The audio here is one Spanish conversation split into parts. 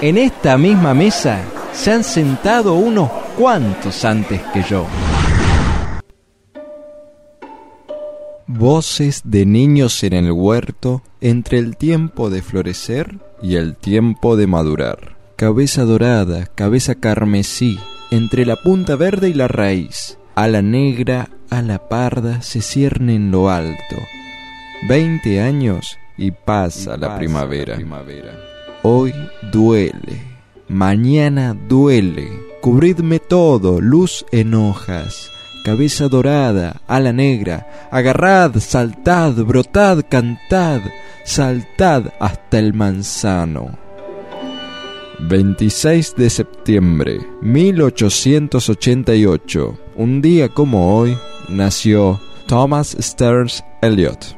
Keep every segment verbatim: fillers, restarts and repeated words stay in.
En esta misma mesa se han sentado unos cuantos antes que yo. Voces de niños en el huerto entre el tiempo de florecer y el tiempo de madurar. Cabeza dorada, cabeza carmesí, entre la punta verde y la raíz. Ala negra, ala parda se cierne en lo alto. Veinte años y pasa, y pasa la, primavera. la primavera. Hoy duele, mañana duele. Cubridme todo, luz en hojas. Cabeza dorada, ala negra, agarrad, saltad, brotad, cantad, saltad hasta el manzano. veintiséis de septiembre, mil ochocientos ochenta y ocho. Un día como hoy, nació Thomas Stearns Eliot.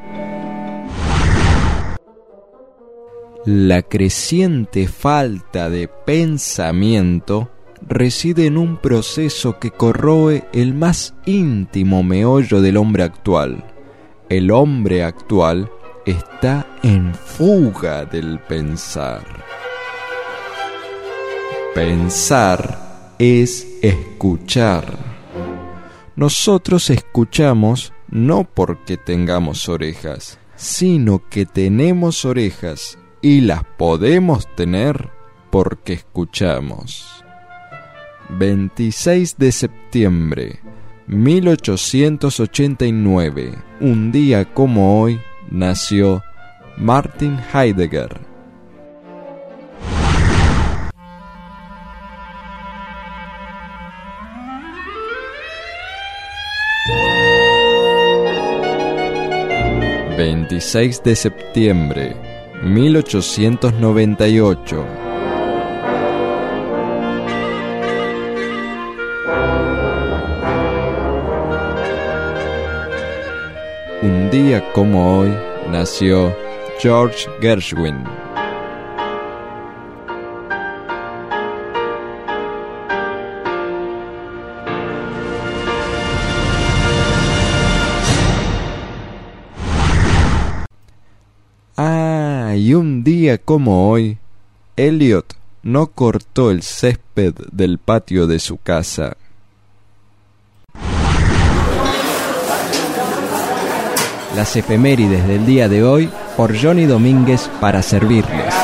La creciente falta de pensamiento reside en un proceso que corroe el más íntimo meollo del hombre actual. El hombre actual está en fuga del pensar. Pensar es escuchar. Nosotros escuchamos no porque tengamos orejas, sino que tenemos orejas y las podemos tener porque escuchamos. veintiséis de septiembre, mil ochocientos ochenta y nueve. Un día como hoy, nació Martin Heidegger. veintiséis de septiembre, mil ochocientos noventa y ocho. Un día como hoy, nació George Gershwin. Ah, y un día como hoy, Eliot no cortó el césped del patio de su casa. Las efemérides del día de hoy por Johnny Domínguez para servirles.